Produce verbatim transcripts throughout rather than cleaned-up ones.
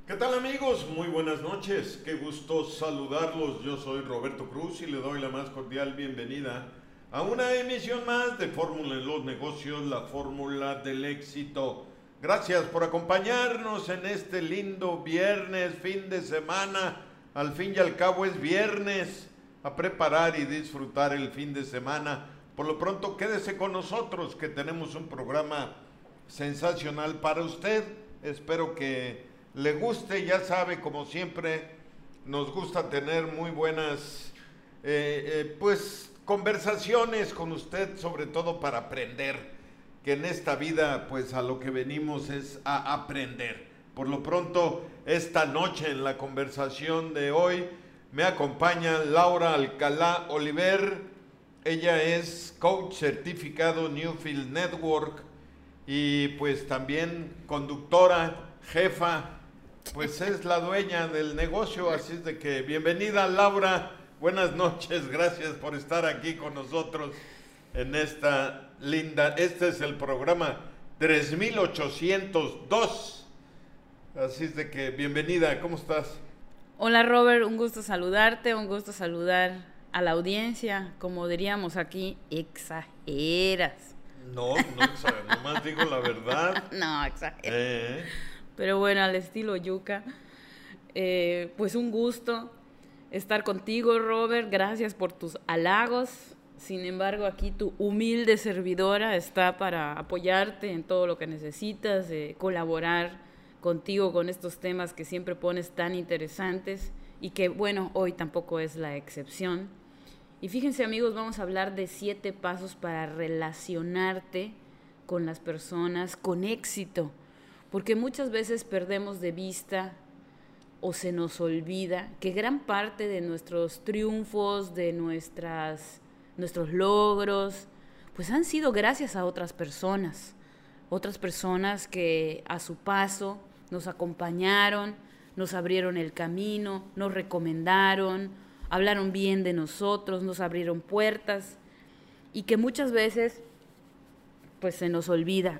¿Qué tal amigos? Muy buenas noches, qué gusto saludarlos. Yo soy Roberto Cruz y le doy la más cordial bienvenida a una emisión más de Fórmula en los Negocios, la fórmula del éxito. Gracias por acompañarnos en este lindo viernes, fin de semana. Al fin y al cabo es viernes, a preparar y disfrutar el fin de semana. Por lo pronto quédese con nosotros que tenemos un programa sensacional para usted. Espero que le guste, ya sabe, como siempre, nos gusta tener muy buenas, eh, eh, pues, conversaciones con usted, sobre todo para aprender, que en esta vida, pues, a lo que venimos es a aprender. Por lo pronto, esta noche en la conversación de hoy, me acompaña Laura Alcalá Oliver. Ella es coach certificado Newfield Network y, pues, también conductora, jefa, pues es la dueña del negocio, así es de que bienvenida Laura, buenas noches, gracias por estar aquí con nosotros en esta linda, este es el programa tres mil ochocientos dos, así es de que bienvenida, ¿cómo estás? Hola Robert, un gusto saludarte, un gusto saludar a la audiencia, como diríamos aquí, exageras. No, no exagero, nomás digo la verdad. No, exageras. Eh, Pero bueno, al estilo yuca. Eh, pues un gusto estar contigo, Robert. Gracias por tus halagos. Sin embargo, aquí tu humilde servidora está para apoyarte en todo lo que necesitas, eh, colaborar contigo con estos temas que siempre pones tan interesantes y que, bueno, hoy tampoco es la excepción. Y fíjense, amigos, vamos a hablar de siete pasos para relacionarte con las personas con éxito. Porque muchas veces perdemos de vista o se nos olvida que gran parte de nuestros triunfos, de nuestras, nuestros logros, pues han sido gracias a otras personas. Otras personas que a su paso nos acompañaron, nos abrieron el camino, nos recomendaron, hablaron bien de nosotros, nos abrieron puertas y que muchas veces pues se nos olvida.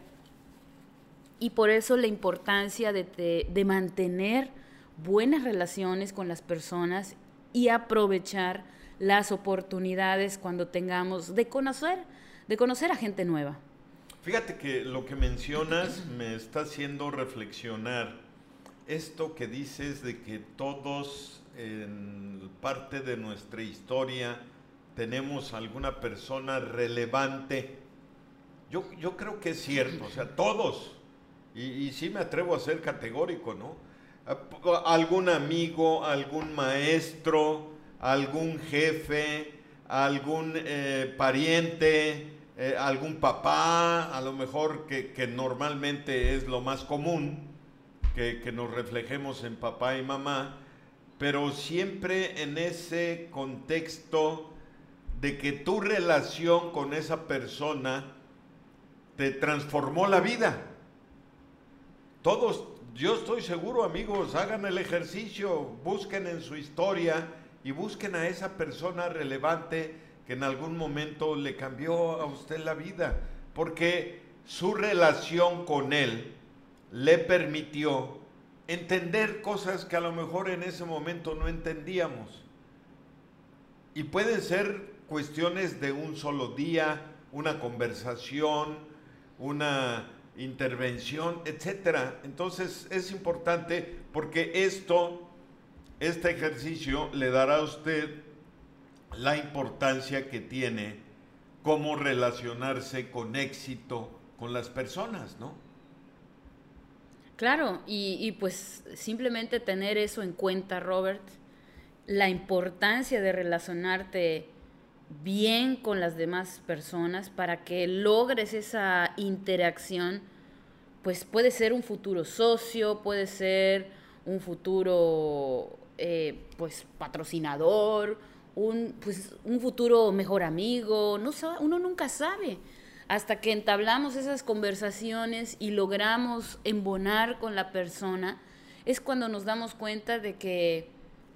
Y por eso la importancia de, de, de mantener buenas relaciones con las personas y aprovechar las oportunidades cuando tengamos de conocer, de conocer a gente nueva. Fíjate que lo que mencionas me está haciendo reflexionar. Esto que dices de que todos en parte de nuestra historia tenemos alguna persona relevante. Yo, yo creo que es cierto, o sea, todos. Y, y sí me atrevo a ser categórico, ¿no? Algún amigo, algún maestro, algún jefe, algún eh, pariente, eh, algún papá, a lo mejor que, que normalmente es lo más común, que, que nos reflejemos en papá y mamá, pero siempre en ese contexto de que tu relación con esa persona te transformó la vida. Todos, yo estoy seguro, amigos, hagan el ejercicio, busquen en su historia y busquen a esa persona relevante que en algún momento le cambió a usted la vida, porque su relación con él le permitió entender cosas que a lo mejor en ese momento no entendíamos. Y pueden ser cuestiones de un solo día, una conversación, una intervención, etcétera. Entonces es importante porque esto, este ejercicio le dará a usted la importancia que tiene cómo relacionarse con éxito con las personas, ¿no? Claro, y, y pues simplemente tener eso en cuenta, Robert, la importancia de relacionarte bien con las demás personas para que logres esa interacción, pues puede ser un futuro socio, puede ser un futuro eh, pues patrocinador, un, pues, un futuro mejor amigo, no sabe, uno nunca sabe. Hasta que entablamos esas conversaciones y logramos embonar con la persona, es cuando nos damos cuenta de que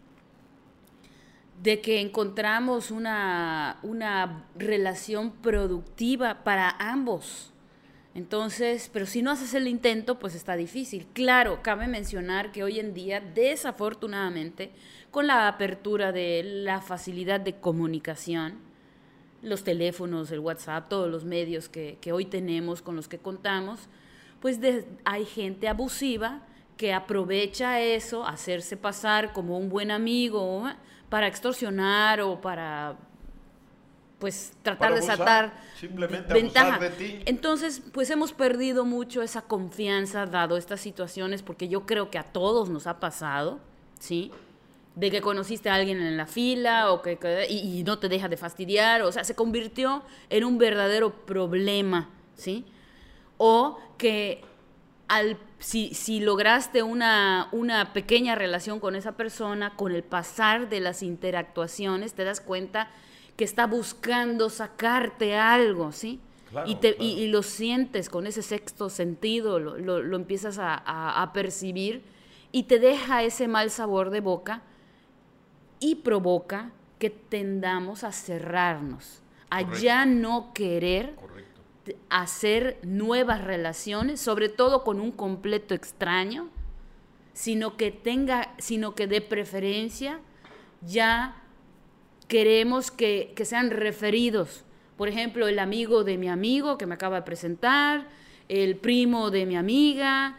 de que encontramos una, una relación productiva para ambos. Entonces, pero si no haces el intento, pues está difícil. Claro, cabe mencionar que hoy en día, desafortunadamente, con la apertura de la facilidad de comunicación, los teléfonos, el WhatsApp, todos los medios que, que hoy tenemos, con los que contamos, pues de, hay gente abusiva que aprovecha eso, hacerse pasar como un buen amigo para extorsionar o para, pues, tratar para de abusar, sacar simplemente ventaja. Abusar de ti. Entonces, pues hemos perdido mucho esa confianza dado estas situaciones, porque yo creo que a todos nos ha pasado, ¿sí? De que conociste a alguien en la fila o que, que y, y no te deja de fastidiar, o sea, se convirtió en un verdadero problema, ¿sí? O que al, si, si lograste una, una pequeña relación con esa persona, con el pasar de las interactuaciones, te das cuenta que está buscando sacarte algo, ¿sí? Claro, y, te, claro. y, y lo sientes con ese sexto sentido, lo, lo, lo empiezas a, a, a percibir y te deja ese mal sabor de boca y provoca que tendamos a cerrarnos, a Correcto. ya no querer Correcto. hacer nuevas relaciones, sobre todo con un completo extraño, sino que tenga, sino que de preferencia ya queremos que, que sean referidos. Por ejemplo, el amigo de mi amigo que me acaba de presentar, el primo de mi amiga,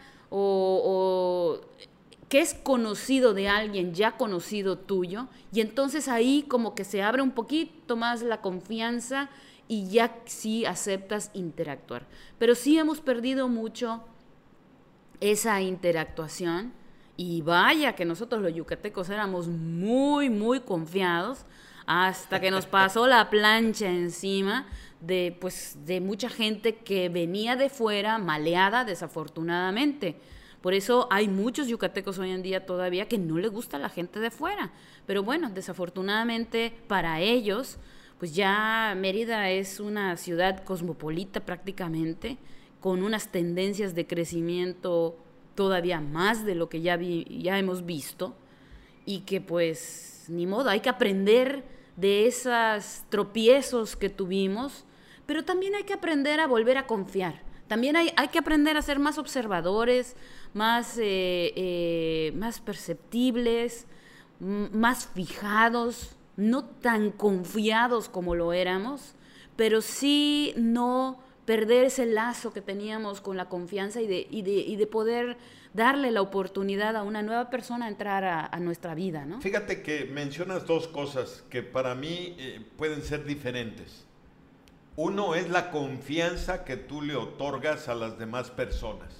o, o que es conocido de alguien ya conocido tuyo, y entonces ahí como que se abre un poquito más la confianza y ya sí aceptas interactuar. Pero sí hemos perdido mucho esa interactuación, y vaya que nosotros los yucatecos éramos muy, muy confiados, hasta que nos pasó la plancha encima de, pues, de mucha gente que venía de fuera, maleada desafortunadamente. Por eso hay muchos yucatecos hoy en día todavía que no les gusta la gente de fuera. Pero bueno, desafortunadamente para ellos, pues ya Mérida es una ciudad cosmopolita prácticamente, con unas tendencias de crecimiento todavía más de lo que ya, vi, ya hemos visto, y que pues ni modo, hay que aprender de esos tropiezos que tuvimos, pero también hay que aprender a volver a confiar. También hay, hay que aprender a ser más observadores, más, eh, eh, más perceptibles, m- más fijados, no tan confiados como lo éramos, pero sí no perder ese lazo que teníamos con la confianza y de, y de, y de poder darle la oportunidad a una nueva persona a entrar a, a nuestra vida, ¿no? Fíjate que mencionas dos cosas que para mí eh, pueden ser diferentes. Uno es la confianza que tú le otorgas a las demás personas,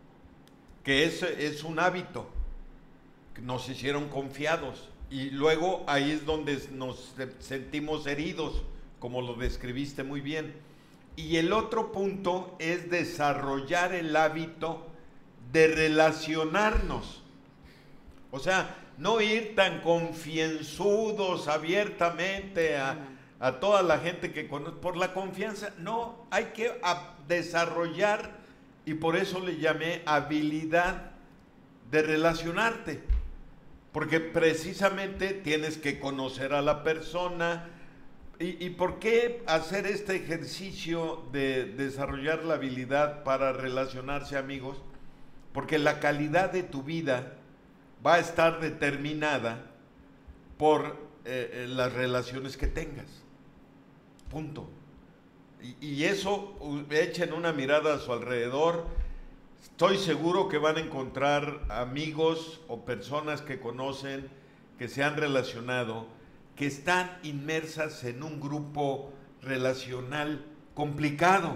que es, es un hábito, que nos hicieron confiados, y luego ahí es donde nos sentimos heridos, como lo describiste muy bien. Y el otro punto es desarrollar el hábito de relacionarnos. O sea, no ir tan confianzudos abiertamente a, a toda la gente que conoce por la confianza. No, hay que a, desarrollar, y por eso le llamé habilidad de relacionarte. Porque precisamente tienes que conocer a la persona. ¿Y, y por qué hacer este ejercicio de desarrollar la habilidad para relacionarse, amigos? Porque la calidad de tu vida va a estar determinada por eh, las relaciones que tengas. Punto. Y, y eso, echen una mirada a su alrededor. Estoy seguro que van a encontrar amigos o personas que conocen, que se han relacionado, que están inmersas en un grupo relacional complicado.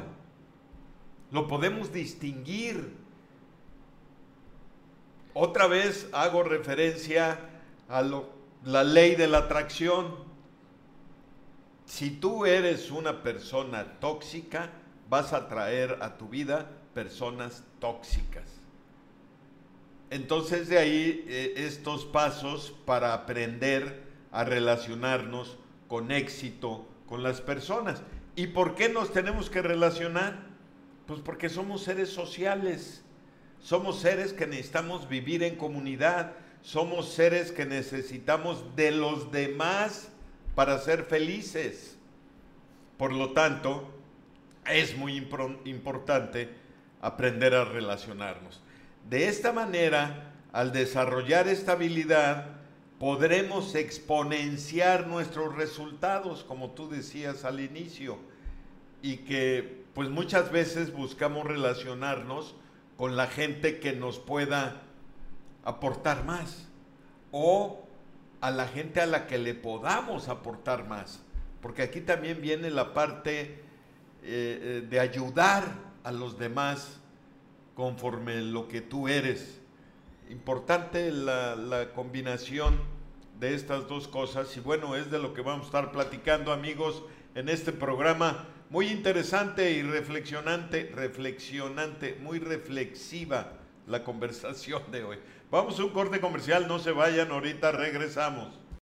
Lo podemos distinguir. Otra vez hago referencia a lo, la ley de la atracción. Si tú eres una persona tóxica, vas a atraer a tu vida personas tóxicas. Entonces de ahí eh, estos pasos para aprender a relacionarnos con éxito con las personas. ¿Y por qué nos tenemos que relacionar? Pues porque somos seres sociales. Somos seres que necesitamos vivir en comunidad, somos seres que necesitamos de los demás para ser felices. Por lo tanto, es muy importante aprender a relacionarnos. De esta manera, al desarrollar esta habilidad, podremos exponenciar nuestros resultados, como tú decías al inicio, y que pues muchas veces buscamos relacionarnos con la gente que nos pueda aportar más, o a la gente a la que le podamos aportar más, porque aquí también viene la parte eh, de ayudar a los demás conforme lo que tú eres. Importante la, la combinación de estas dos cosas, y bueno, es de lo que vamos a estar platicando, amigos, en este programa muy interesante y reflexionante, reflexionante, muy reflexiva la conversación de hoy. Vamos a un corte comercial, no se vayan, ahorita regresamos.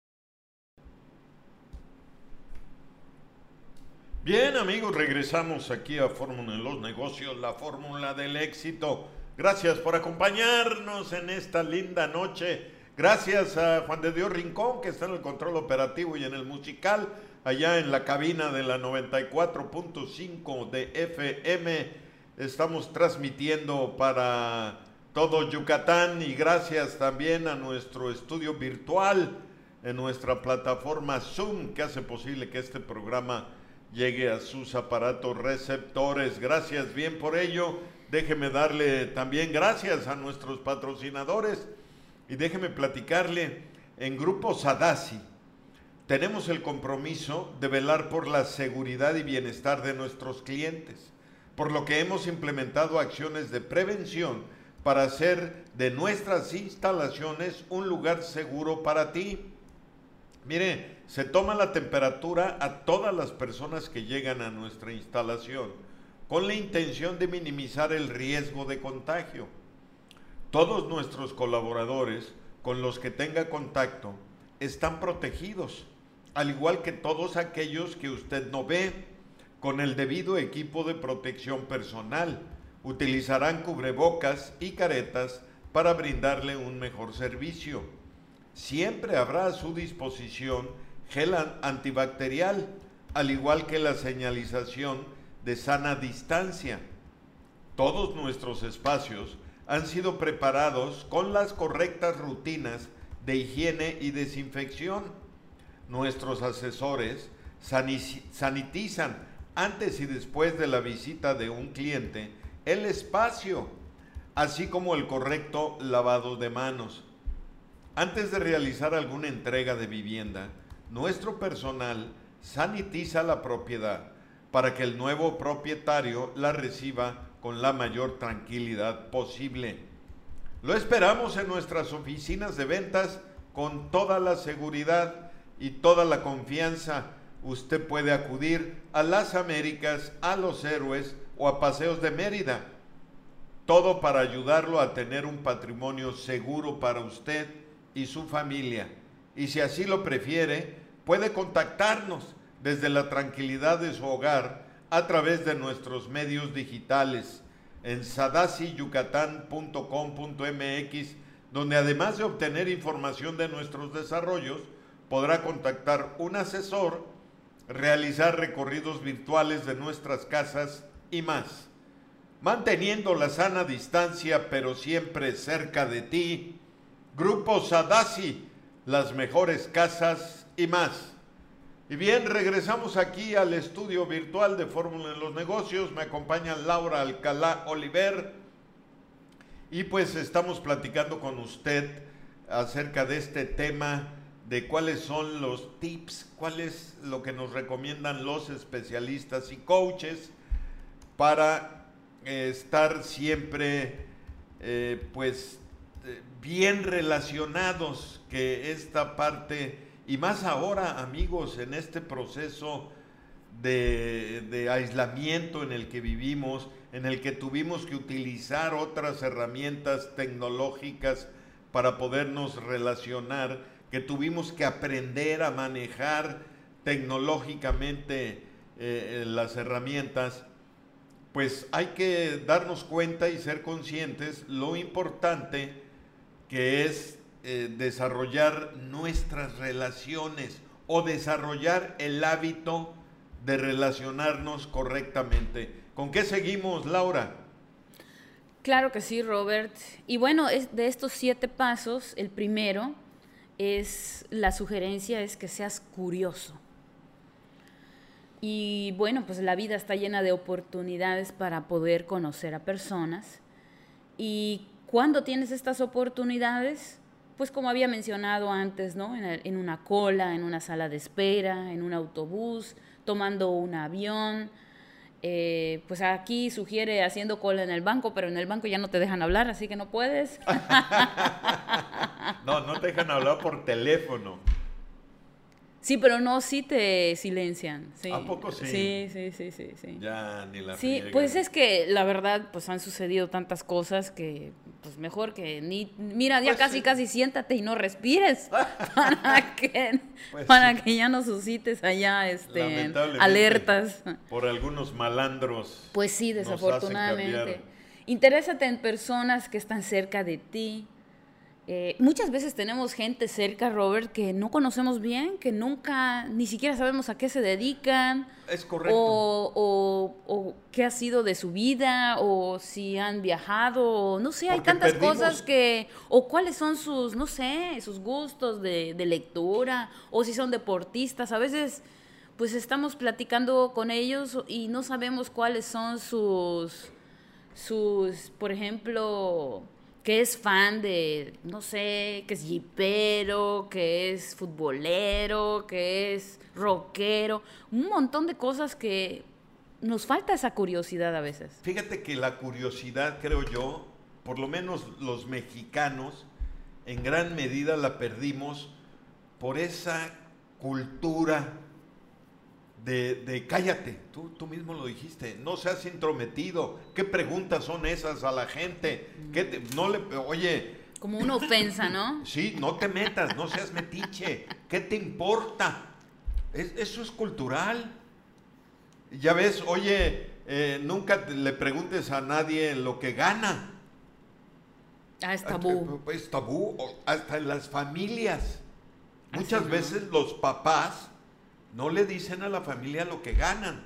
Bien, amigos, regresamos aquí a Fórmula en los Negocios, la fórmula del éxito. Gracias por acompañarnos en esta linda noche. Gracias a Juan de Dios Rincón, que está en el control operativo y en el musical, allá en la cabina de la noventa y cuatro punto cinco de F M. Estamos transmitiendo para todo Yucatán, y gracias también a nuestro estudio virtual en nuestra plataforma Zoom, que hace posible que este programa llegue a sus aparatos receptores. Gracias bien por ello. Déjeme darle también gracias a nuestros patrocinadores, y déjeme platicarle, en Grupo Sadasi tenemos el compromiso de velar por la seguridad y bienestar de nuestros clientes, por lo que hemos implementado acciones de prevención para hacer de nuestras instalaciones un lugar seguro para ti. Mire, se toma la temperatura a todas las personas que llegan a nuestra instalación con la intención de minimizar el riesgo de contagio. Todos nuestros colaboradores con los que tenga contacto están protegidos, al igual que todos aquellos que usted no ve, con el debido equipo de protección personal. Utilizarán cubrebocas y caretas para brindarle un mejor servicio. Siempre habrá a su disposición gel antibacterial, al igual que la señalización de sana distancia. Todos nuestros espacios han sido preparados con las correctas rutinas de higiene y desinfección. Nuestros asesores sanitizan antes y después de la visita de un cliente el espacio, así como el correcto lavado de manos. Antes de realizar alguna entrega de vivienda, nuestro personal sanitiza la propiedad para que el nuevo propietario la reciba con la mayor tranquilidad posible. Lo esperamos en nuestras oficinas de ventas con toda la seguridad y toda la confianza. Usted puede acudir a Las Américas, a Los Héroes o a Paseos de Mérida. Todo para ayudarlo a tener un patrimonio seguro para usted y su familia. Y si así lo prefiere, puede contactarnos desde la tranquilidad de su hogar a través de nuestros medios digitales en sadasi yucatán punto com punto m x, donde además de obtener información de nuestros desarrollos, podrá contactar un asesor, realizar recorridos virtuales de nuestras casas y más. Manteniendo la sana distancia, pero siempre cerca de ti. Grupo Sadasi, las mejores casas y más. Y bien, regresamos aquí al estudio virtual de Fórmula en los Negocios. Me acompaña Laura Alcalá Oliver, y pues estamos platicando con usted acerca de este tema de cuáles son los tips, cuál es lo que nos recomiendan los especialistas y coaches para eh, estar siempre eh, pues eh, bien relacionados, que esta parte, y más ahora, amigos, en este proceso de, de aislamiento en el que vivimos, en el que tuvimos que utilizar otras herramientas tecnológicas para podernos relacionar, que tuvimos que aprender a manejar tecnológicamente eh, las herramientas, pues hay que darnos cuenta y ser conscientes lo importante que es eh, desarrollar nuestras relaciones o desarrollar el hábito de relacionarnos correctamente. ¿Con qué seguimos, Laura? Claro que sí, Robert. Y bueno, es, de estos siete pasos, el primero es, la sugerencia es que seas curioso. Y bueno, pues la vida está llena de oportunidades para poder conocer a personas. Y cuando tienes estas oportunidades, pues como había mencionado antes, ¿no? En, el, en una cola, en una sala de espera, en un autobús, tomando un avión. Eh, pues aquí sugiere haciendo cola en el banco, pero en el banco ya no te dejan hablar, así que no puedes. No, no te dejan hablar por teléfono. Sí, pero no, sí te silencian. Sí. ¿A poco sí? Sí, sí, sí, sí, sí. Ya, ni la Sí, friega. pues es que la verdad, pues han sucedido tantas cosas que, pues mejor que ni... Mira, ya Pues casi, sí. casi siéntate y no respires para que, Pues para sí. que ya no suscites allá este, Lamentablemente, alertas. por algunos malandros. Pues sí, nos hacen desafortunadamente. cambiar. Interésate en personas que están cerca de ti. Eh, muchas veces tenemos gente cerca, Robert, que no conocemos bien, que nunca, ni siquiera sabemos a qué se dedican. Es correcto. O, o, o qué ha sido de su vida, o si han viajado, o no sé, hay Porque tantas perdimos- cosas que, o cuáles son sus, no sé, sus gustos de, de lectura, o si son deportistas. A veces, pues estamos platicando con ellos y no sabemos cuáles son sus, sus, por ejemplo, que es fan de, no sé, que es jipero, que es futbolero, que es rockero, un montón de cosas que nos falta esa curiosidad a veces. Fíjate que la curiosidad, creo yo, por lo menos los mexicanos, en gran medida la perdimos por esa cultura de, de cállate, tú, tú mismo lo dijiste, no seas intrometido, ¿qué preguntas son esas a la gente? ¿Qué te- no le, oye, Como una ofensa, ¿no? sí, no te metas, no seas metiche, ¿qué te importa? Es- eso es cultural. Ya ves, oye, eh, nunca te- le preguntes a nadie lo que gana. Ah, es tabú. Es tabú, o hasta en las familias. Muchas Así, ¿no? veces los papás no le dicen a la familia lo que ganan.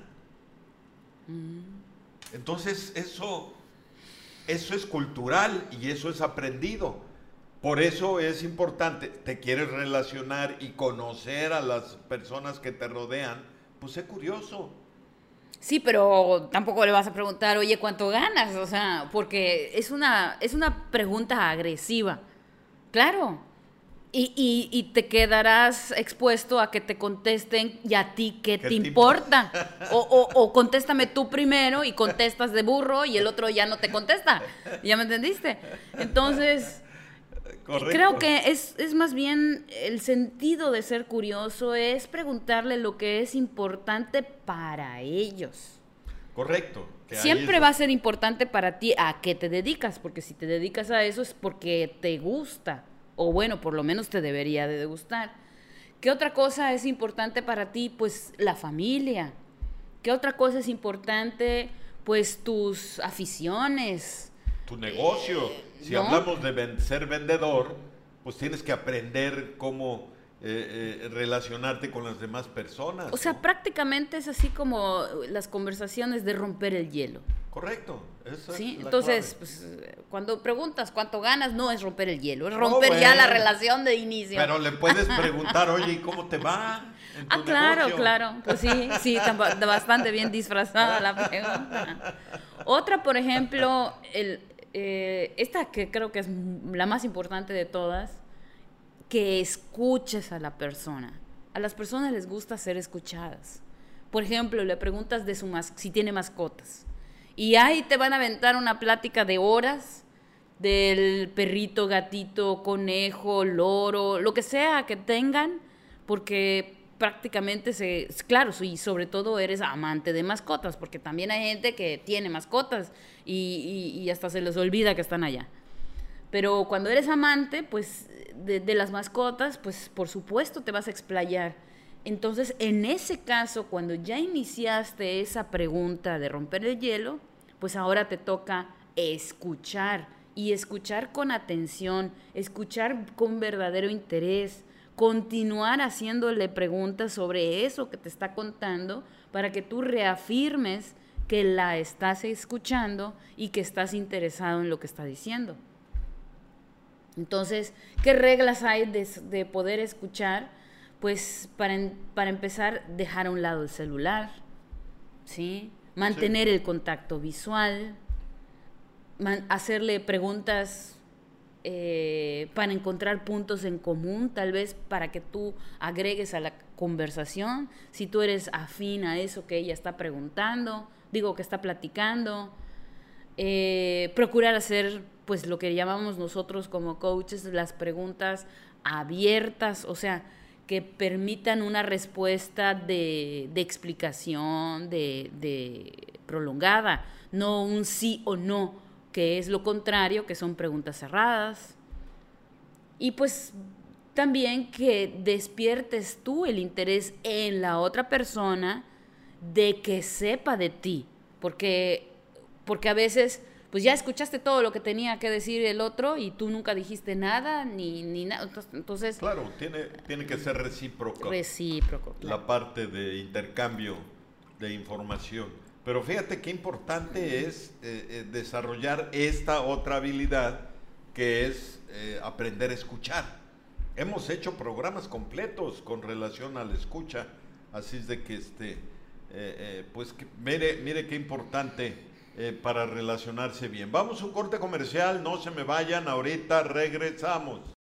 Mm. Entonces eso, eso es cultural y eso es aprendido. Por eso es importante, te quieres relacionar y conocer a las personas que te rodean, pues sé curioso. Sí, pero tampoco le vas a preguntar, oye, ¿cuánto ganas? O sea, porque es una, es una pregunta agresiva. Claro. Y, y, y te quedarás expuesto a que te contesten y a ti qué ¿Qué te te importa. O, o, o contéstame tú primero y contestas de burro y el otro ya no te contesta. ¿Ya me entendiste? Entonces, Correcto. creo que es, es más bien el sentido de ser curioso, es preguntarle lo que es importante para ellos. Correcto. que ahí Siempre es- va a ser importante para ti a qué te dedicas, porque si te dedicas a eso es porque te gusta, o bueno, por lo menos te debería de gustar. ¿Qué otra cosa es importante para ti? Pues la familia. ¿Qué otra cosa es importante? Pues tus aficiones. tu negocio. Si ¿no? hablamos de ven- ser vendedor, pues tienes que aprender cómo eh, eh, relacionarte con las demás personas. O sea, ¿no? prácticamente es así como las conversaciones de romper el hielo. Correcto. Esa ¿Sí? es la Entonces, clave. pues, cuando preguntas cuánto ganas, no es romper el hielo, es No, romper ya la bueno. relación de inicio. Pero le puedes preguntar, oye, ¿y cómo te va en tu Ah, claro, negocio? claro. Pues sí, sí, está ba- bastante bien disfrazada la pregunta. Otra, por ejemplo, el, eh, esta que creo que es m- la más importante de todas, que escuches a la persona. A las personas les gusta ser escuchadas. Por ejemplo, le preguntas de su mas- si tiene mascotas. Y ahí te van a aventar una plática de horas del perrito, gatito, conejo, loro, lo que sea que tengan, porque prácticamente se, claro, y sobre todo eres amante de mascotas, porque también hay gente que tiene mascotas y, y- y hasta se les olvida que están allá. Pero cuando eres amante, pues, de, de las mascotas, pues, por supuesto te vas a explayar. Entonces, en ese caso, cuando ya iniciaste esa pregunta de romper el hielo, pues ahora te toca escuchar, y escuchar con atención, escuchar con verdadero interés, continuar haciéndole preguntas sobre eso que te está contando para que tú reafirmes que la estás escuchando y que estás interesado en lo que está diciendo. Entonces, ¿qué reglas hay de, de poder escuchar? Pues para, para empezar, dejar a un lado el celular, ¿sí? Mantener sí. el contacto visual, man, hacerle preguntas eh, para encontrar puntos en común, tal vez para que tú agregues a la conversación, si tú eres afín a eso que ella está preguntando, digo, que está platicando. Eh, procurar hacer pues lo que llamamos nosotros como coaches las preguntas abiertas, o sea, que permitan una respuesta de, de explicación, de, de prolongada, no un sí o no, que es lo contrario, que son preguntas cerradas. Y pues también que despiertes tú el interés en la otra persona de que sepa de ti, porque Porque a veces, pues ya escuchaste todo lo que tenía que decir el otro y tú nunca dijiste nada, ni, ni nada. Entonces, claro, tiene, tiene que ser recíproco. Recíproco, claro. La parte de intercambio de información. Pero fíjate qué importante es eh, eh, desarrollar esta otra habilidad que es eh, aprender a escuchar. Hemos hecho programas completos con relación a la escucha, así es de que, este, eh, eh, pues, que, mire, mire qué importante. Eh, para relacionarse bien. Vamos a un corte comercial, no se me vayan, ahorita regresamos.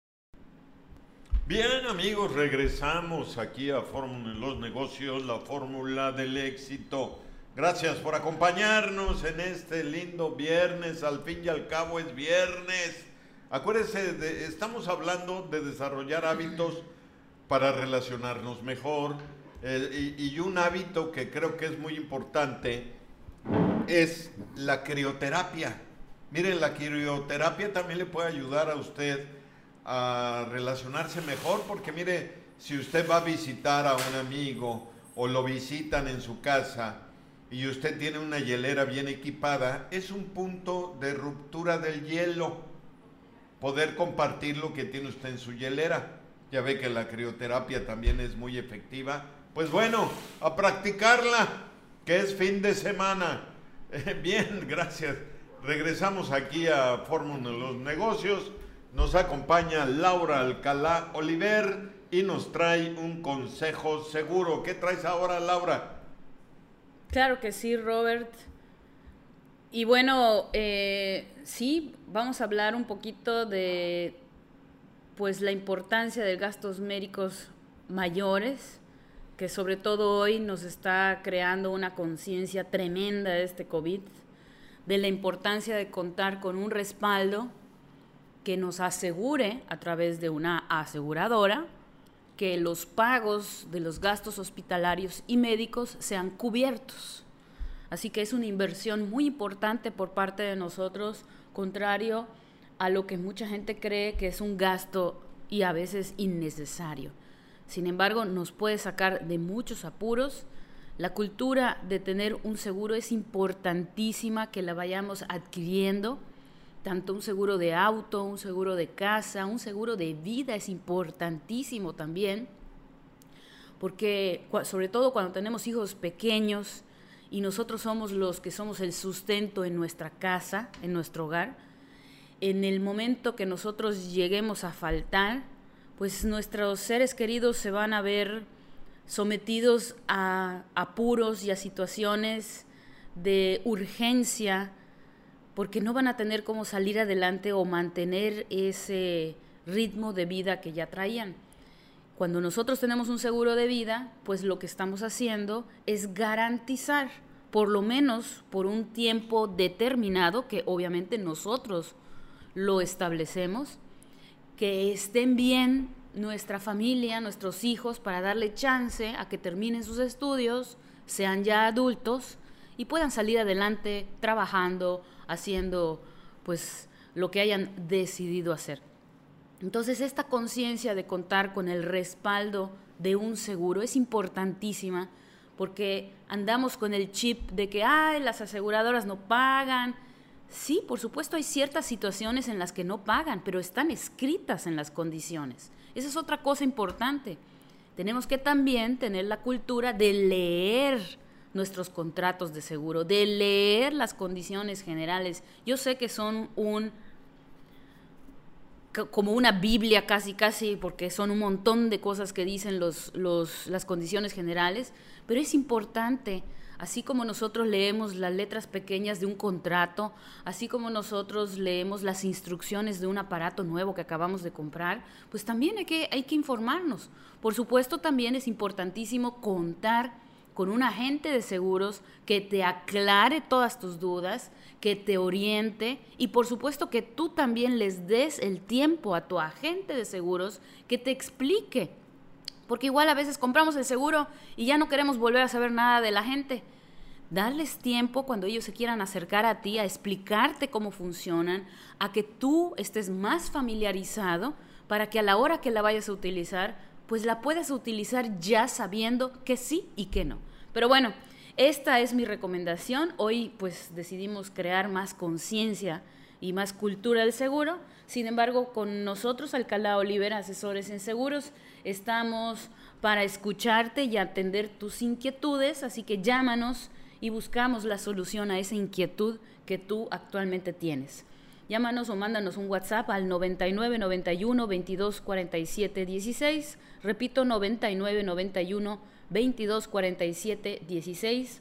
Bien, amigos, regresamos aquí a Fórmula en los Negocios, la fórmula del éxito. Gracias por acompañarnos en este lindo viernes, al fin y al cabo es viernes. Acuérdense, de, estamos hablando de desarrollar hábitos para relacionarnos mejor, eh, y, y un hábito que creo que es muy importante es la crioterapia. Miren, la crioterapia también le puede ayudar a usted a relacionarse mejor, porque mire, si usted va a visitar a un amigo o lo visitan en su casa y usted tiene una hielera bien equipada, es un punto de ruptura del hielo poder compartir lo que tiene usted en su hielera. Ya ve que la crioterapia también es muy efectiva. Pues bueno, a practicarla, que es fin de semana. Bien, gracias. Regresamos aquí a Fórmula de los Negocios. Nos acompaña Laura Alcalá Oliver y nos trae un consejo seguro. ¿Qué traes ahora, Laura? Claro que sí, Robert. Y bueno, eh, sí, vamos a hablar un poquito de pues la importancia de gastos médicos mayores, que sobre todo hoy nos está creando una conciencia tremenda de este COVID, de la importancia de contar con un respaldo que nos asegure a través de una aseguradora que los pagos de los gastos hospitalarios y médicos sean cubiertos. Así que es una inversión muy importante por parte de nosotros, contrario a lo que mucha gente cree que es un gasto y a veces innecesario. Sin embargo, nos puede sacar de muchos apuros. La cultura de tener un seguro es importantísima, que la vayamos adquiriendo, tanto un seguro de auto, un seguro de casa, un seguro de vida es importantísimo también, porque sobre todo cuando tenemos hijos pequeños y nosotros somos los que somos el sustento en nuestra casa, en nuestro hogar, en el momento que nosotros lleguemos a faltar, pues nuestros seres queridos se van a ver sometidos a apuros y a situaciones de urgencia, porque no van a tener cómo salir adelante o mantener ese ritmo de vida que ya traían. Cuando nosotros tenemos un seguro de vida, pues lo que estamos haciendo es garantizar, por lo menos por un tiempo determinado, que obviamente nosotros lo establecemos, que estén bien nuestra familia, nuestros hijos, para darle chance a que terminen sus estudios, sean ya adultos y puedan salir adelante trabajando, haciendo pues lo que hayan decidido hacer. Entonces, esta conciencia de contar con el respaldo de un seguro es importantísima, porque andamos con el chip de que ay, las aseguradoras no pagan. Sí, por supuesto hay ciertas situaciones en las que no pagan, pero están escritas en las condiciones. Esa es otra cosa importante. Tenemos que también tener la cultura de leer nuestros contratos de seguro, de leer las condiciones generales. Yo sé que son un como una Biblia casi, casi, porque son un montón de cosas que dicen los, los, las condiciones generales, pero es importante, así como nosotros leemos las letras pequeñas de un contrato, así como nosotros leemos las instrucciones de un aparato nuevo que acabamos de comprar, pues también hay que, hay que informarnos. Por supuesto, también es importantísimo contar con un agente de seguros que te aclare todas tus dudas, que te oriente y por supuesto que tú también les des el tiempo a tu agente de seguros que te explique. Porque igual a veces compramos el seguro y ya no queremos volver a saber nada de la gente. Darles tiempo cuando ellos se quieran acercar a ti, a explicarte cómo funcionan, a que tú estés más familiarizado para que a la hora que la vayas a utilizar, pues la puedas utilizar ya sabiendo que sí y que no. Pero bueno, esta es mi recomendación. Hoy pues decidimos crear más conciencia y más cultura del seguro. Sin embargo, con nosotros, Alcalá Olivera, asesores en seguros, estamos para escucharte y atender tus inquietudes, así que llámanos y buscamos la solución a esa inquietud que tú actualmente tienes. Llámanos o mándanos un WhatsApp al noventa y nueve, noventa y uno, veintidós, cuarenta y siete, dieciséis. Repito, noventa y nueve, noventa y uno, veintidós, cuarenta y siete, dieciséis.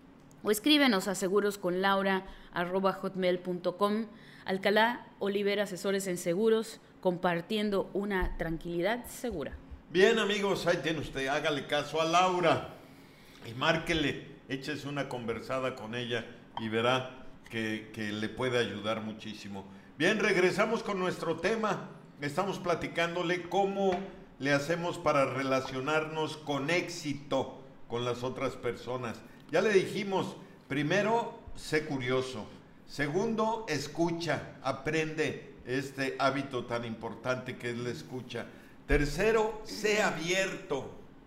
O escríbenos a segurosconlaura arroba hotmail punto com. Alcalá Olivera, asesores en seguros, compartiendo una tranquilidad segura. Bien, amigos, ahí tiene usted. Hágale caso a Laura y márquele, échese una conversada con ella y verá Que, que le puede ayudar muchísimo. Bien, regresamos con nuestro tema. Estamos platicándole cómo le hacemos para relacionarnos con éxito con las otras personas. Ya le dijimos, primero, sé curioso. Segundo, escucha, aprende este hábito tan importante que es la escucha. Tercero, sé abierto.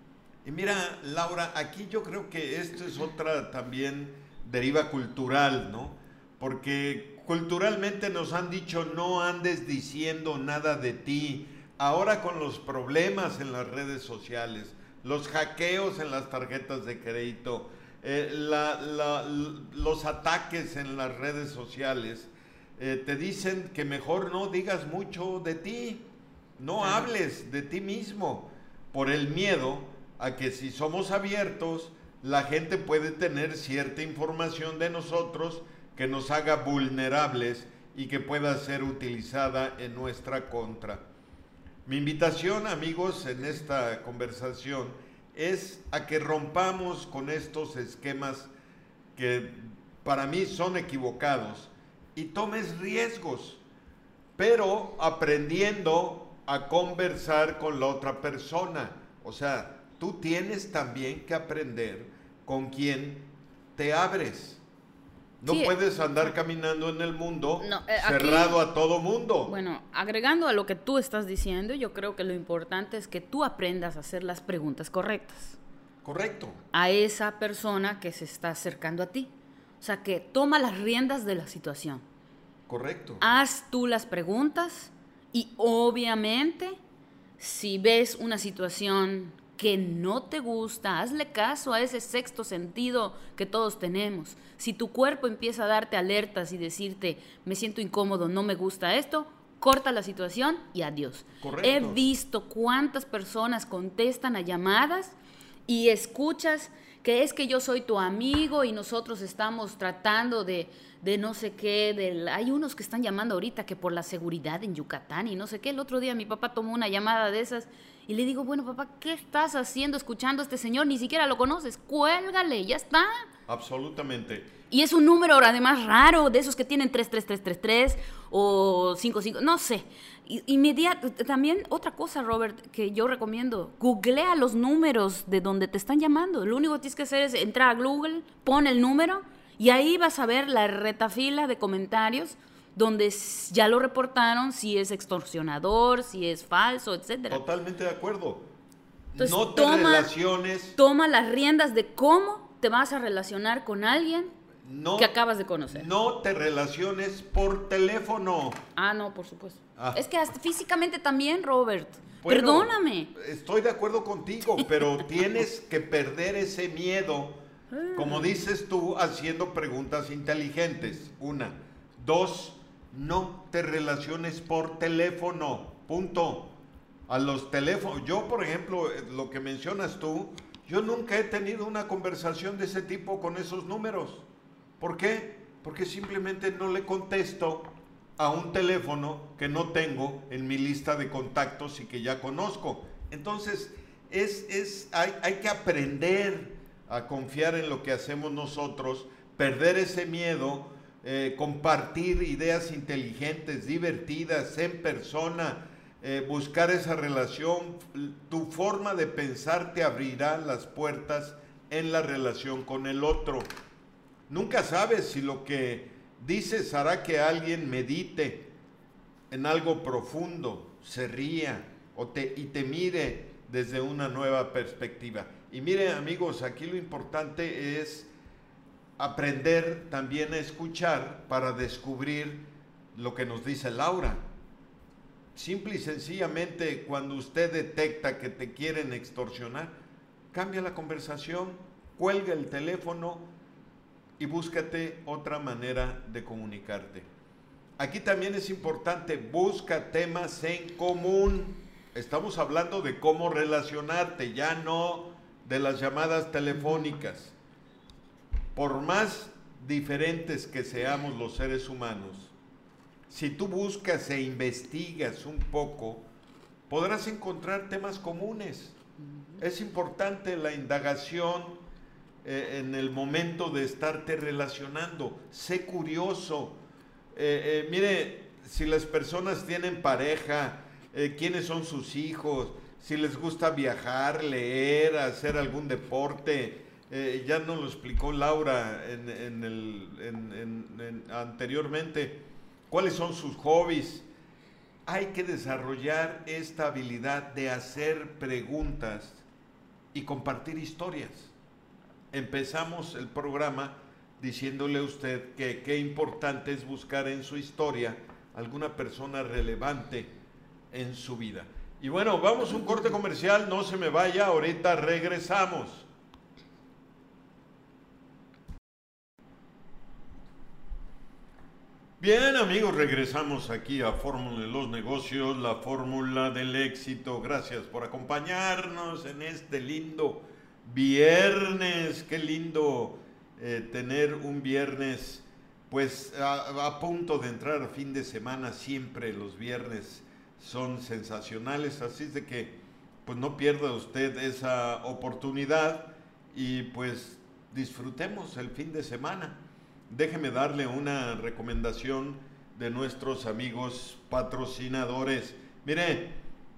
Y mira, Laura, aquí yo creo que esto es otra también deriva cultural, ¿no? Porque culturalmente nos han dicho no andes diciendo nada de ti. Ahora con los problemas en las redes sociales, los hackeos en las tarjetas de crédito, eh, la, la, los ataques en las redes sociales, eh, te dicen que mejor no digas mucho de ti, no hables de ti mismo, por el miedo a que si somos abiertos, la gente puede tener cierta información de nosotros que nos haga vulnerables y que pueda ser utilizada en nuestra contra. Mi invitación, amigos, en esta conversación es a que rompamos con estos esquemas que para mí son equivocados y tomes riesgos, pero aprendiendo a conversar con la otra persona. O sea, tú tienes también que aprender con quién te abres. No sí, puedes andar caminando en el mundo no, eh, cerrado aquí, a todo mundo. Bueno, agregando a lo que tú estás diciendo, yo creo que lo importante es que tú aprendas a hacer las preguntas correctas. Correcto. A esa persona que se está acercando a ti. O sea, que toma las riendas de la situación. Correcto. Haz tú las preguntas y obviamente si ves una situación que no te gusta, hazle caso a ese sexto sentido que todos tenemos. Si tu cuerpo empieza a darte alertas y decirte, me siento incómodo, no me gusta esto, corta la situación y adiós. Correcto. He visto cuántas personas contestan a llamadas y escuchas que es que yo soy tu amigo y nosotros estamos tratando de, de no sé qué, de, hay unos que están llamando ahorita que por la seguridad en Yucatán y no sé qué. El otro día mi papá tomó una llamada de esas y le digo, bueno, papá, ¿qué estás haciendo escuchando a este señor? Ni siquiera lo conoces. Cuélgale, ya está. Absolutamente. Y es un número además raro, de esos que tienen tres tres tres tres tres o cinco cinco, no sé. Inmediato. También otra cosa, Robert, que yo recomiendo, googlea los números de donde te están llamando. Lo único que tienes que hacer es entrar a Google, pon el número y ahí vas a ver la retafila de comentarios donde ya lo reportaron, si es extorsionador, si es falso, etcétera. Totalmente de acuerdo. Entonces, no te toma, relaciones. Toma las riendas de cómo te vas a relacionar con alguien no, que acabas de conocer. No te relaciones por teléfono. Ah, no, por supuesto. Ah. Es que hasta físicamente también, Robert. Bueno, perdóname. Estoy de acuerdo contigo, pero tienes que perder ese miedo Como dices tú, haciendo preguntas inteligentes. Una. Dos, no te relaciones por teléfono. Punto. A los teléfonos. Yo, por ejemplo, lo que mencionas tú, yo nunca he tenido una conversación de ese tipo con esos números. ¿Por qué? Porque simplemente no le contesto a un teléfono que no tengo en mi lista de contactos y que ya conozco. Entonces, es, es, hay, hay que aprender a confiar en lo que hacemos nosotros, perder ese miedo, eh, compartir ideas inteligentes, divertidas, en persona, eh, buscar esa relación. Tu forma de pensar te abrirá las puertas en la relación con el otro. Nunca sabes si lo que dices hará que alguien medite en algo profundo, se ría o te, y te mire desde una nueva perspectiva. Y mire, amigos, aquí lo importante es aprender también a escuchar para descubrir lo que nos dice Laura. Simple y sencillamente, cuando usted detecta que te quieren extorsionar, cambia la conversación, cuelga el teléfono y búscate otra manera de comunicarte. Aquí también es importante, busca temas en común. Estamos hablando de cómo relacionarte, ya no de las llamadas telefónicas. Por más diferentes que seamos los seres humanos, si tú buscas e investigas un poco, podrás encontrar temas comunes. Es importante la indagación eh, en el momento de estarte relacionando. Sé curioso. Eh, eh, mire, si las personas tienen pareja, eh, quiénes son sus hijos, si les gusta viajar, leer, hacer algún deporte. Eh, ya nos lo explicó Laura en, en el, en, en, en, anteriormente. ¿Cuáles son sus hobbies? Hay que desarrollar esta habilidad de hacer preguntas y compartir historias. Empezamos el programa diciéndole a usted que qué importante es buscar en su historia alguna persona relevante en su vida. Y bueno, vamos a un corte comercial, no se me vaya, ahorita regresamos. Bien, amigos, regresamos aquí a Fórmula de los Negocios, la fórmula del éxito. Gracias por acompañarnos en este lindo viernes. Qué lindo eh, tener un viernes, pues a, a punto de entrar a fin de semana. Siempre los viernes son sensacionales, así es de que pues no pierda usted esa oportunidad y pues disfrutemos el fin de semana. Déjeme darle una recomendación de nuestros amigos patrocinadores. Mire,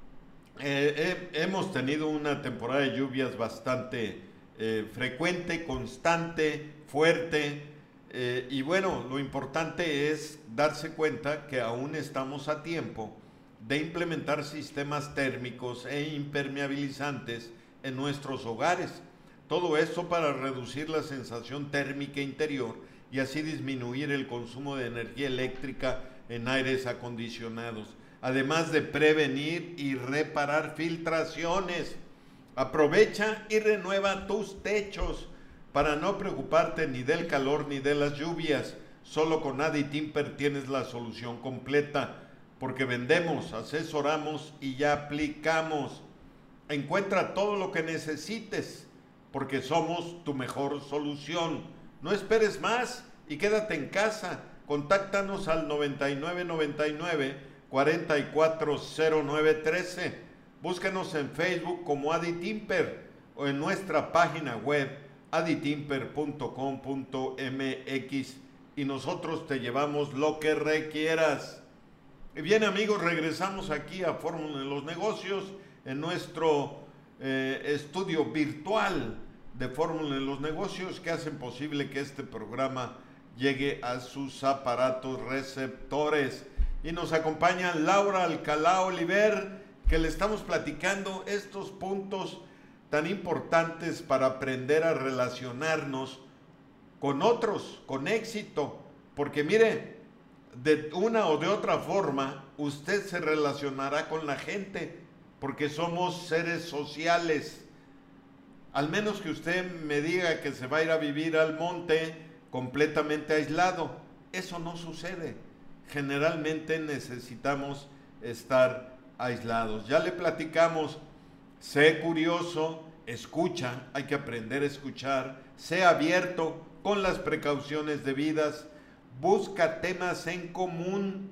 eh, eh, hemos tenido una temporada de lluvias bastante eh, frecuente, constante, fuerte, eh, y bueno, lo importante es darse cuenta que aún estamos a tiempo de implementar sistemas térmicos e impermeabilizantes en nuestros hogares. Todo esto para reducir la sensación térmica interior y así disminuir el consumo de energía eléctrica en aires acondicionados, además de prevenir y reparar filtraciones. Aprovecha y renueva tus techos para no preocuparte ni del calor ni de las lluvias. Solo con Aditimper tienes la solución completa, porque vendemos, asesoramos y ya aplicamos. Encuentra todo lo que necesites, porque somos tu mejor solución. No esperes más y quédate en casa. Contáctanos al noventa y nueve noventa y nueve, cuarenta y cuatro cero nueve trece. Búscanos en Facebook como Aditimper o en nuestra página web aditimper punto com punto m x y nosotros te llevamos lo que requieras. Y bien, amigos, regresamos aquí a Fórmula de los Negocios en nuestro eh, estudio virtual de Fórmula de los Negocios, que hacen posible que este programa llegue a sus aparatos receptores. Y nos acompaña Laura Alcalá Oliver, que le estamos platicando estos puntos tan importantes para aprender a relacionarnos con otros, con éxito. Porque mire, de una o de otra forma, usted se relacionará con la gente, porque somos seres sociales. Al menos que usted me diga que se va a ir a vivir al monte completamente aislado. Eso no sucede. Generalmente necesitamos estar aislados. Ya le platicamos, sé curioso, escucha, hay que aprender a escuchar, sé abierto con las precauciones debidas, busca temas en común.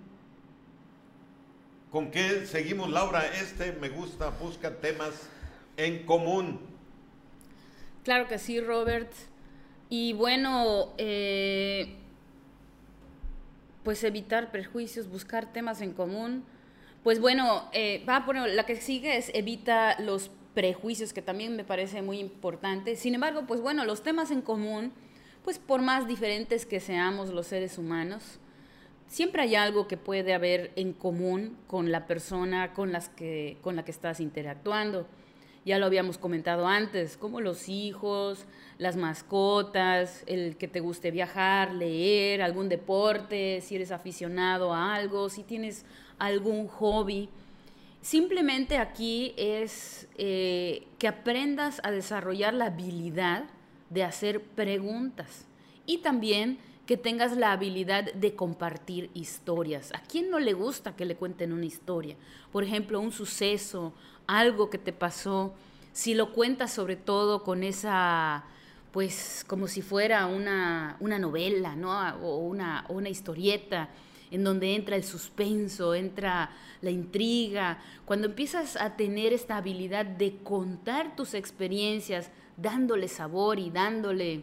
¿Con qué seguimos, Laura? Este me gusta, busca temas en común. Claro que sí, Robert. Y bueno, eh, pues evitar prejuicios, buscar temas en común. Pues bueno, eh, va a poner, la que sigue es evita los prejuicios, que también me parece muy importante. Sin embargo, pues bueno, los temas en común, pues por más diferentes que seamos los seres humanos, siempre hay algo que puede haber en común con la persona con, las que, con la que estás interactuando. Ya lo habíamos comentado antes, como los hijos, las mascotas, el que te guste viajar, leer, algún deporte, si eres aficionado a algo, si tienes algún hobby. Simplemente aquí es eh, que aprendas a desarrollar la habilidad de hacer preguntas y también que tengas la habilidad de compartir historias. ¿A quién no le gusta que le cuenten una historia? Por ejemplo, un suceso, algo que te pasó, si lo cuentas sobre todo con esa, pues como si fuera una, una novela, ¿no? O una, una historieta, en donde entra el suspenso, entra la intriga. Cuando empiezas a tener esta habilidad de contar tus experiencias, dándole sabor y dándole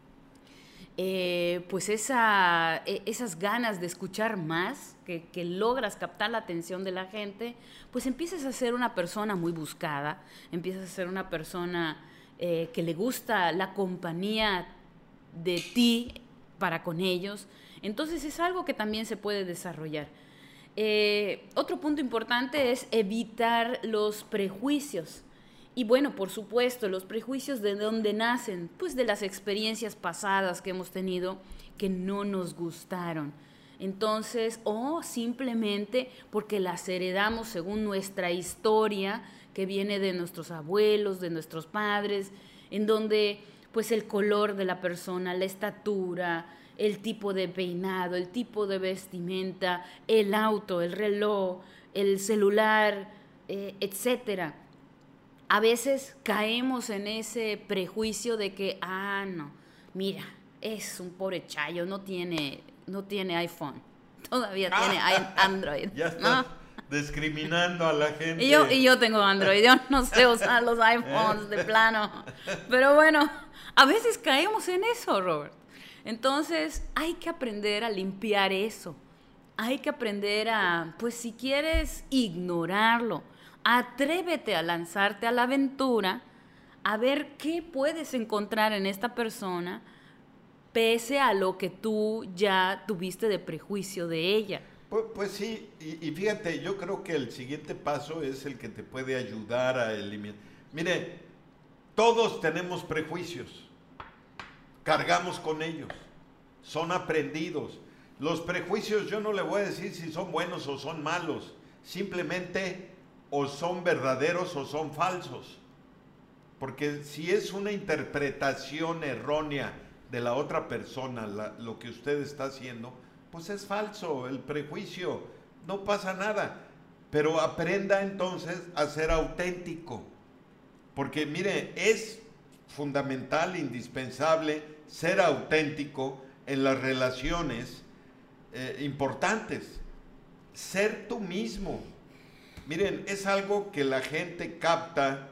eh, pues esa, esas ganas de escuchar más, que, que logras captar la atención de la gente, pues empiezas a ser una persona muy buscada, empiezas a ser una persona eh, que le gusta la compañía de ti para con ellos. Entonces es algo que también se puede desarrollar. Eh, otro punto importante es evitar los prejuicios. Y bueno, por supuesto, los prejuicios, ¿de dónde nacen? Pues de las experiencias pasadas que hemos tenido que no nos gustaron. Entonces, o simplemente porque las heredamos según nuestra historia, que viene de nuestros abuelos, de nuestros padres, en donde pues el color de la persona, la estatura, el tipo de peinado, el tipo de vestimenta, el auto, el reloj, el celular, eh, etcétera. A veces caemos en ese prejuicio de que, ah, no, mira, es un pobre chayo, no tiene, no tiene iPhone, todavía ah, tiene Android. Ya estás ¿no? discriminando a la gente. Y yo, y yo tengo Android, yo no sé usar los iPhones de plano. Pero bueno, a veces caemos en eso, Robert. Entonces, hay que aprender a limpiar eso. Hay que aprender a, pues si quieres, ignorarlo. Atrévete a lanzarte a la aventura, a ver qué puedes encontrar en esta persona, pese a lo que tú ya tuviste de prejuicio de ella. Pues, pues sí, y, y fíjate, yo creo que el siguiente paso es el que te puede ayudar a eliminar. Mire, todos tenemos prejuicios, cargamos con ellos, son aprendidos. Los prejuicios yo no le voy a decir si son buenos o son malos, simplemente o son verdaderos o son falsos. Porque si es una interpretación errónea de la otra persona, la, lo que usted está haciendo, pues es falso, el prejuicio, no pasa nada. Pero aprenda entonces a ser auténtico. Porque mire, es fundamental, indispensable ser auténtico en las relaciones eh, importantes. Ser tú mismo. Miren, es algo que la gente capta,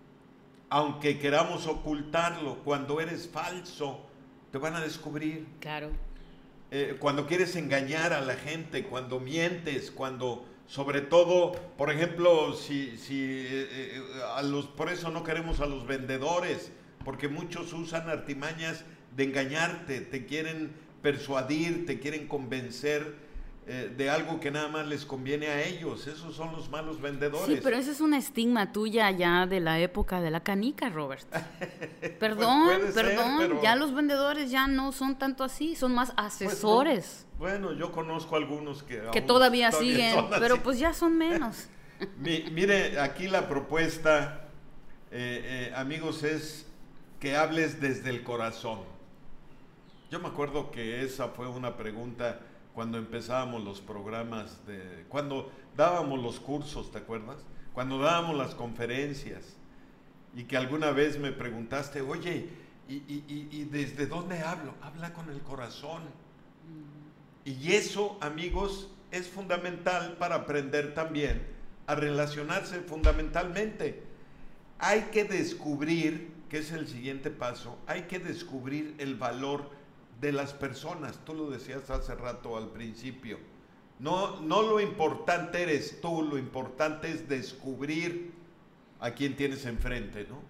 aunque queramos ocultarlo. Cuando eres falso, te van a descubrir. Claro. Eh, cuando quieres engañar a la gente, cuando mientes, cuando, sobre todo, por ejemplo, si, si eh, a los, por eso no queremos a los vendedores, porque muchos usan artimañas de engañarte, te quieren persuadir, te quieren convencer Eh, de algo que nada más les conviene a ellos. Esos son los malos vendedores. Sí, pero ese es un estigma tuya ya de la época de la canica, Robert. Perdón, pues perdón, ser, pero... ya los vendedores ya no son tanto así, son más asesores. Pues no. Bueno, yo conozco algunos que... Que todavía, todavía siguen, pero pues ya son menos. Mi, mire, aquí la propuesta, eh, eh, amigos, es que hables desde el corazón. Yo me acuerdo que esa fue una pregunta cuando empezábamos los programas, de, cuando dábamos los cursos, ¿te acuerdas? Cuando dábamos las conferencias, y que alguna vez me preguntaste, oye, ¿y, y, y, y desde dónde hablo? Habla con el corazón. Y eso, amigos, es fundamental para aprender también a relacionarse fundamentalmente. Hay que descubrir, que es el siguiente paso, hay que descubrir el valor de las personas. Tú lo decías hace rato al principio. No, no lo importante eres tú, lo importante es descubrir a quién tienes enfrente, ¿no?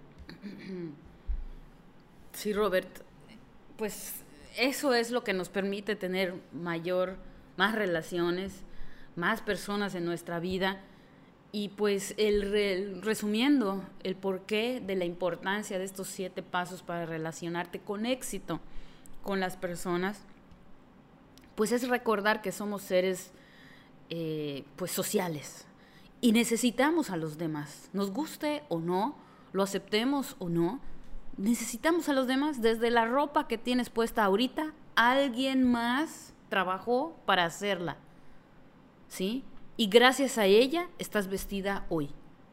Sí, Robert, pues eso es lo que nos permite tener mayor, más relaciones, más personas en nuestra vida. Y pues el re, resumiendo el porqué de la importancia de estos siete pasos para relacionarte con éxito con las personas, pues es recordar que somos seres eh, pues sociales y necesitamos a los demás, nos guste o no, lo aceptemos o no, necesitamos a los demás. Desde la ropa que tienes puesta ahorita, alguien más trabajó para hacerla, ¿sí? Y gracias a ella estás vestida hoy.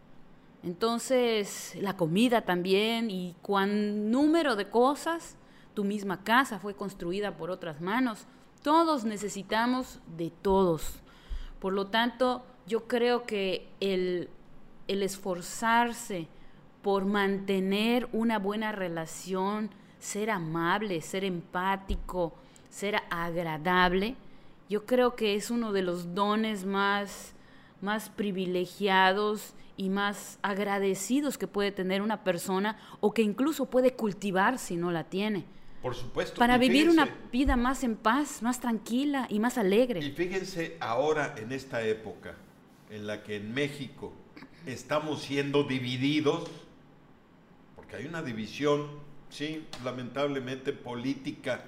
Entonces, la comida también, y cuán número de cosas, tu misma casa fue construida por otras manos. Todos necesitamos de todos. Por lo tanto, yo creo que el, el esforzarse por mantener una buena relación, ser amable, ser empático, ser agradable, yo creo que es uno de los dones más, más privilegiados y más agradecidos que puede tener una persona, o que incluso puede cultivar si no la tiene. Por supuesto. Para y vivir fíjense, una vida más en paz, más tranquila y más alegre. Y fíjense ahora en esta época en la que en México estamos siendo divididos, porque hay una división, sí, lamentablemente política.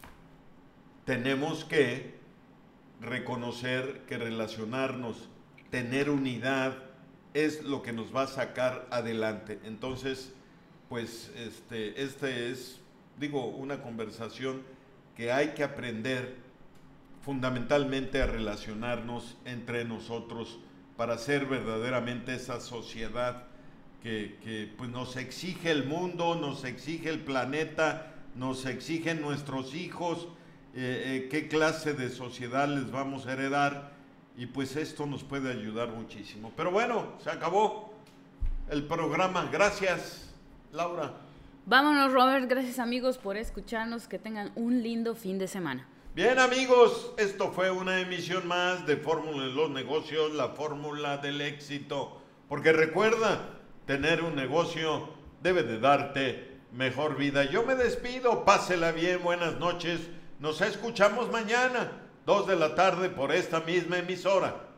Tenemos que reconocer que relacionarnos, tener unidad, es lo que nos va a sacar adelante. Entonces, pues, este, este es, digo, una conversación que hay que aprender fundamentalmente a relacionarnos entre nosotros para ser verdaderamente esa sociedad que, que pues nos exige el mundo, nos exige el planeta, nos exigen nuestros hijos, eh, eh, qué clase de sociedad les vamos a heredar, y pues esto nos puede ayudar muchísimo. Pero bueno, se acabó el programa. Gracias, Laura. Vámonos, Robert. Gracias, amigos, por escucharnos. Que tengan un lindo fin de semana. Bien, amigos, esto fue una emisión más de Fórmula en los Negocios, la fórmula del éxito. Porque recuerda, tener un negocio debe de darte mejor vida. Yo me despido, pásela bien, buenas noches. Nos escuchamos mañana, dos de la tarde, por esta misma emisora.